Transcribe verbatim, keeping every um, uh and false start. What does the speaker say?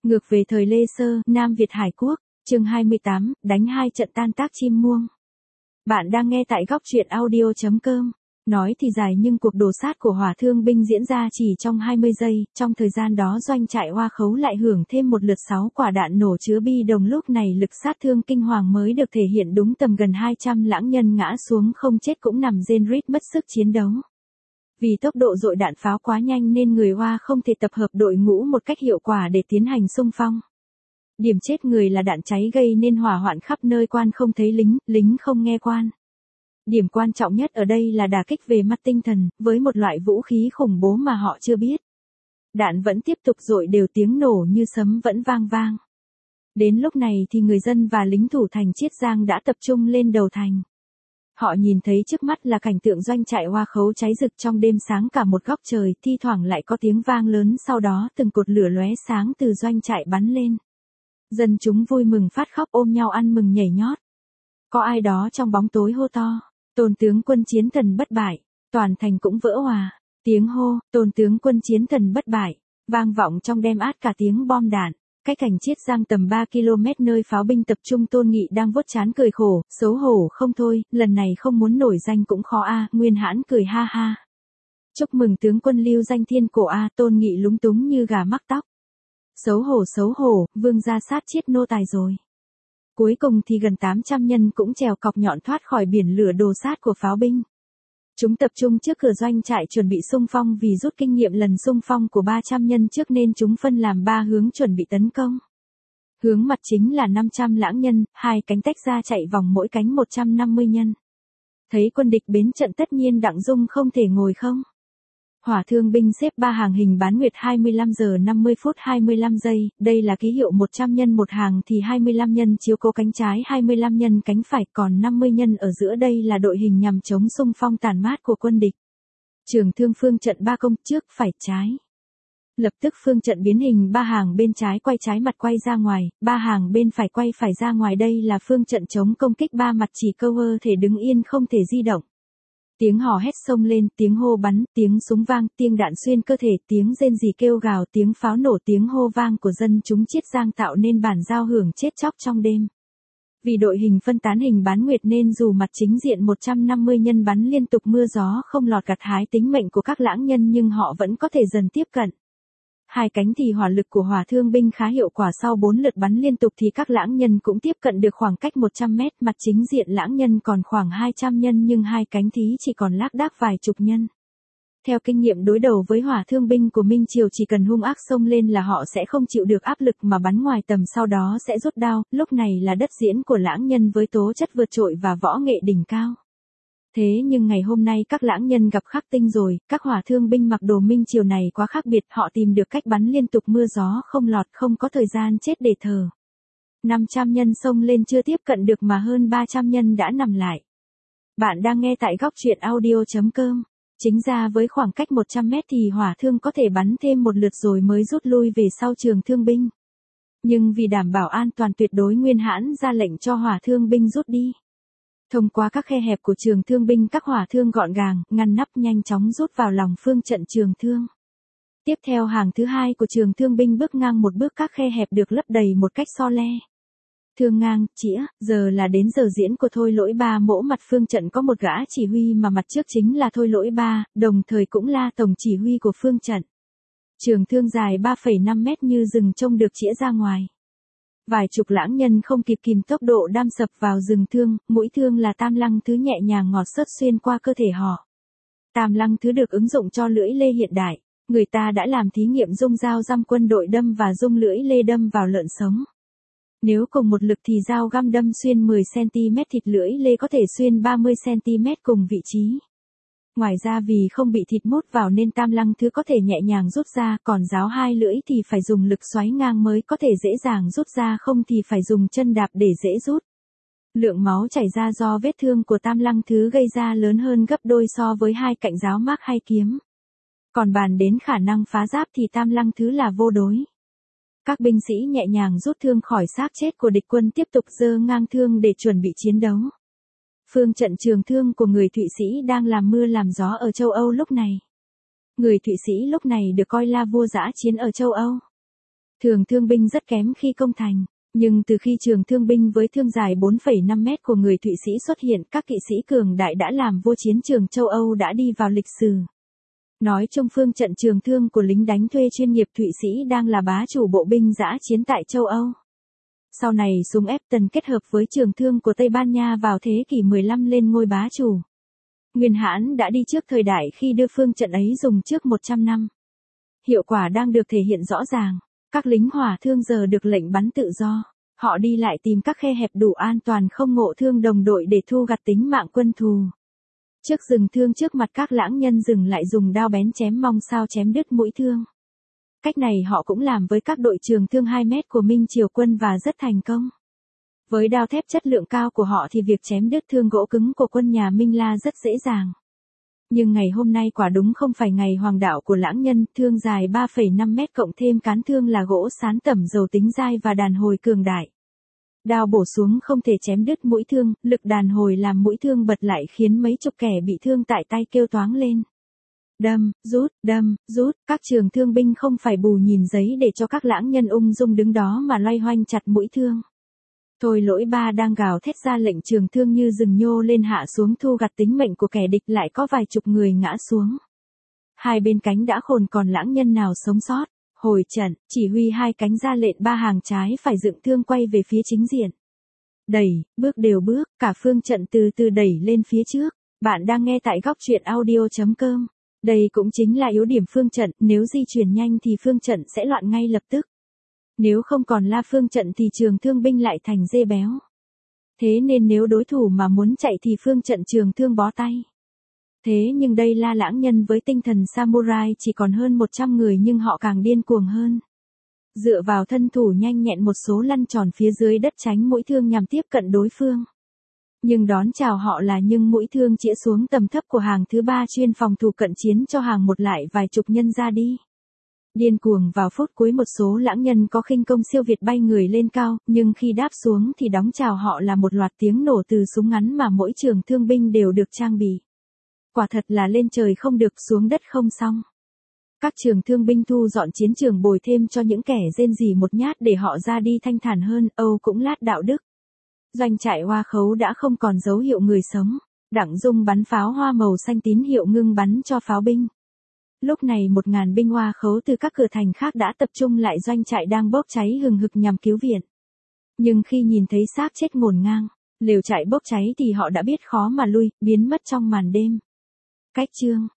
Ngược về thời Lê Sơ, Nam Việt Hải Quốc, chương hai mươi tám, đánh hai trận tan tác chim muông. Bạn đang nghe tại góc truyện audio chấm com. Nói thì dài nhưng cuộc đổ sát của hỏa thương binh diễn ra chỉ trong hai mươi giây, trong thời gian đó doanh trại Hoa Khấu lại hưởng thêm một lượt sáu quả đạn nổ chứa bi đồng, lúc này lực sát thương kinh hoàng mới được thể hiện đúng tầm, gần hai trăm lãng nhân ngã xuống không chết cũng nằm rên rít mất sức chiến đấu. Vì tốc độ dội đạn pháo quá nhanh nên người Hoa không thể tập hợp đội ngũ một cách hiệu quả để tiến hành xung phong. Điểm chết người là đạn cháy gây nên hỏa hoạn khắp nơi, quan không thấy lính, lính không nghe quan. Điểm quan trọng nhất ở đây là đả kích về mặt tinh thần, với một loại vũ khí khủng bố mà họ chưa biết. Đạn vẫn tiếp tục dội đều, tiếng nổ như sấm vẫn vang vang. Đến lúc này thì người dân và lính thủ thành Chiết Giang đã tập trung lên đầu thành. Họ nhìn thấy trước mắt là cảnh tượng doanh trại Hoa Khấu cháy rực trong đêm sáng cả một góc trời, thi thoảng lại có tiếng vang lớn, sau đó từng cột lửa lóe sáng từ doanh trại bắn lên. Dân chúng vui mừng phát khóc, ôm nhau ăn mừng nhảy nhót. Có ai đó trong bóng tối hô to: "Tôn tướng quân chiến thần bất bại!" Toàn thành cũng vỡ hòa. Tiếng hô "Tôn tướng quân chiến thần bất bại!" vang vọng trong đêm át cả tiếng bom đạn. Cách thành Chiết Giang tầm ba ki lô mét nơi pháo binh tập trung, Tôn Nghị đang vuốt trán cười khổ, xấu hổ không thôi, lần này không muốn nổi danh cũng khó a. Nguyên Hãn cười ha ha: "Chúc mừng tướng quân lưu danh thiên cổ a." Tôn Nghị lúng túng như gà mắc tóc. Xấu hổ xấu hổ, vương gia sát chiết nô tài rồi. Cuối cùng thì gần tám trăm nhân cũng trèo cọc nhọn thoát khỏi biển lửa đồ sát của pháo binh. Chúng tập trung trước cửa doanh trại chuẩn bị xung phong, vì rút kinh nghiệm lần xung phong của ba trăm nhân trước nên chúng phân làm ba hướng chuẩn bị tấn công. Hướng mặt chính là năm trăm lãng nhân, hai cánh tách ra chạy vòng mỗi cánh một trăm năm mươi nhân. Thấy quân địch bến trận tất nhiên Đặng Dung không thể ngồi không. Hỏa thương binh xếp ba hàng hình bán nguyệt hai mươi lăm giờ năm mươi phút hai mươi lăm giây, đây là ký hiệu một trăm nhân một hàng thì hai mươi lăm nhân chiếu cố cánh trái, hai mươi lăm nhân cánh phải, còn năm mươi nhân ở giữa, đây là đội hình nhằm chống xung phong tàn mát của quân địch. Trường thương phương trận ba công, trước phải trái. Lập tức phương trận biến hình, ba hàng bên trái quay trái mặt quay ra ngoài, ba hàng bên phải quay phải ra ngoài, đây là phương trận chống công kích ba mặt, chỉ câu ơ thể đứng yên không thể di động. Tiếng hò hét xông lên, tiếng hô bắn, tiếng súng vang, tiếng đạn xuyên cơ thể, tiếng rên rỉ kêu gào, tiếng pháo nổ, tiếng hô vang của dân chúng Chiết Giang tạo nên bản giao hưởng chết chóc trong đêm. Vì đội hình phân tán hình bán nguyệt nên dù mặt chính diện một trăm năm mươi nhân bắn liên tục mưa gió không lọt gặt hái tính mệnh của các lãng nhân, nhưng họ vẫn có thể dần tiếp cận. Hai cánh thì hỏa lực của hỏa thương binh khá hiệu quả, sau bốn lượt bắn liên tục thì các lãng nhân cũng tiếp cận được khoảng cách một trăm mét, mặt chính diện lãng nhân còn khoảng hai trăm nhân nhưng hai cánh thì chỉ còn lác đác vài chục nhân. Theo kinh nghiệm đối đầu với hỏa thương binh của Minh Triều, chỉ cần hung ác xông lên là họ sẽ không chịu được áp lực mà bắn ngoài tầm, sau đó sẽ rút đao, lúc này là đất diễn của lãng nhân với tố chất vượt trội và võ nghệ đỉnh cao. Thế nhưng ngày hôm nay các lãng nhân gặp khắc tinh rồi, các hỏa thương binh mặc đồ Minh Triều này quá khác biệt, họ tìm được cách bắn liên tục mưa gió không lọt, không có thời gian chết để thở. năm trăm nhân xông lên chưa tiếp cận được mà hơn ba trăm nhân đã nằm lại. Bạn đang nghe tại góc truyện audio chấm com. Chính ra với khoảng cách một trăm mét thì hỏa thương có thể bắn thêm một lượt rồi mới rút lui về sau trường thương binh. Nhưng vì đảm bảo an toàn tuyệt đối, Nguyên Hãn ra lệnh cho hỏa thương binh rút đi. Thông qua các khe hẹp của trường thương binh, các hỏa thương gọn gàng, ngăn nắp nhanh chóng rút vào lòng phương trận trường thương. Tiếp theo hàng thứ hai của trường thương binh bước ngang một bước, các khe hẹp được lấp đầy một cách so le. Thương ngang, chĩa, giờ là đến giờ diễn của Thôi Lỗi Ba. Mỗ mặt phương trận có một gã chỉ huy mà mặt trước chính là Thôi Lỗi Ba, đồng thời cũng là tổng chỉ huy của phương trận. Trường thương dài ba phẩy năm mét như rừng trông được chĩa ra ngoài. Vài chục lãng nhân không kịp kìm tốc độ đâm sập vào rừng thương, mũi thương là tam lăng thứ nhẹ nhàng ngọt xớt xuyên qua cơ thể họ. Tam lăng thứ được ứng dụng cho lưỡi lê hiện đại, người ta đã làm thí nghiệm dung dao găm quân đội đâm và dung lưỡi lê đâm vào lợn sống. Nếu cùng một lực thì dao găm đâm xuyên mười xăng ti mét, thịt lưỡi lê có thể xuyên ba mươi xăng ti mét cùng vị trí. Ngoài ra vì không bị thịt mút vào nên tam lăng thứ có thể nhẹ nhàng rút ra, còn giáo hai lưỡi thì phải dùng lực xoáy ngang mới có thể dễ dàng rút ra, không thì phải dùng chân đạp để dễ rút. Lượng máu chảy ra do vết thương của tam lăng thứ gây ra lớn hơn gấp đôi so với hai cạnh giáo mác hay kiếm. Còn bàn đến khả năng phá giáp thì tam lăng thứ là vô đối. Các binh sĩ nhẹ nhàng rút thương khỏi xác chết của địch quân, tiếp tục giơ ngang thương để chuẩn bị chiến đấu. Phương trận trường thương của người Thụy Sĩ đang làm mưa làm gió ở châu Âu lúc này. Người Thụy Sĩ lúc này được coi là vua dã chiến ở châu Âu. Thường thương binh rất kém khi công thành, nhưng từ khi trường thương binh với thương dài bốn phẩy năm mét của người Thụy Sĩ xuất hiện, các kỵ sĩ cường đại đã làm vua chiến trường châu Âu đã đi vào lịch sử. Nói chung phương trận trường thương của lính đánh thuê chuyên nghiệp Thụy Sĩ đang là bá chủ bộ binh dã chiến tại châu Âu. Sau này súng Epton kết hợp với trường thương của Tây Ban Nha vào thế kỷ mười lăm lên ngôi bá chủ. Nguyên hãn đã đi trước thời đại khi đưa phương trận ấy dùng trước một trăm năm. Hiệu quả đang được thể hiện rõ ràng. Các lính hỏa thương giờ được lệnh bắn tự do. Họ đi lại tìm các khe hẹp đủ an toàn không ngộ thương đồng đội để thu gặt tính mạng quân thù. Trước dừng thương trước mặt các lãng nhân dừng lại dùng đao bén chém mong sao chém đứt mũi thương. Cách này họ cũng làm với các đội trường thương hai mét của Minh Triều quân và rất thành công. Với đao thép chất lượng cao của họ thì việc chém đứt thương gỗ cứng của quân nhà Minh La rất dễ dàng. Nhưng ngày hôm nay quả đúng không phải ngày hoàng đạo của lãng nhân, thương dài ba phẩy năm mét cộng thêm cán thương là gỗ sán tẩm dầu tính dai và đàn hồi cường đại. Đao bổ xuống không thể chém đứt mũi thương, lực đàn hồi làm mũi thương bật lại khiến mấy chục kẻ bị thương tại tay kêu toáng lên. Đâm, rút, đâm, rút, các trường thương binh không phải bù nhìn giấy để cho các lãng nhân ung dung đứng đó mà loay hoanh chặt mũi thương. Thôi lỗi ba đang gào thét ra lệnh trường thương như rừng nhô lên hạ xuống thu gặt tính mệnh của kẻ địch, lại có vài chục người ngã xuống. Hai bên cánh đã khôn còn lãng nhân nào sống sót. Hồi trận, chỉ huy hai cánh ra lệnh ba hàng trái phải dựng thương quay về phía chính diện. Đẩy, bước đều bước, cả phương trận từ từ đẩy lên phía trước. Bạn đang nghe tại góc truyện audio chấm com. Đây cũng chính là yếu điểm phương trận, nếu di chuyển nhanh thì phương trận sẽ loạn ngay lập tức. Nếu không còn la phương trận thì trường thương binh lại thành dê béo. Thế nên nếu đối thủ mà muốn chạy thì phương trận trường thương bó tay. Thế nhưng đây La lãng nhân với tinh thần samurai chỉ còn hơn một trăm người nhưng họ càng điên cuồng hơn. Dựa vào thân thủ nhanh nhẹn một số lăn tròn phía dưới đất tránh mũi thương nhằm tiếp cận đối phương. Nhưng đón chào họ là nhưng mũi thương chĩa xuống tầm thấp của hàng thứ ba chuyên phòng thủ cận chiến cho hàng một lại vài chục nhân ra đi. Điên cuồng vào phút cuối một số lãng nhân có khinh công siêu việt bay người lên cao, nhưng khi đáp xuống thì đóng chào họ là một loạt tiếng nổ từ súng ngắn mà mỗi trường thương binh đều được trang bị. Quả thật là lên trời không được xuống đất không xong. Các trường thương binh thu dọn chiến trường bồi thêm cho những kẻ rên rỉ một nhát để họ ra đi thanh thản hơn, Âu cũng lát đạo đức. Doanh trại Hoa Khấu đã không còn dấu hiệu người sống. Đặng Dung bắn pháo hoa màu xanh tín hiệu ngưng bắn cho pháo binh. Lúc này một ngàn binh Hoa Khấu từ các cửa thành khác đã tập trung lại doanh trại đang bốc cháy hừng hực nhằm cứu viện. Nhưng khi nhìn thấy xác chết ngổn ngang, lều trại bốc cháy thì họ đã biết khó mà lui, biến mất trong màn đêm. Cách chương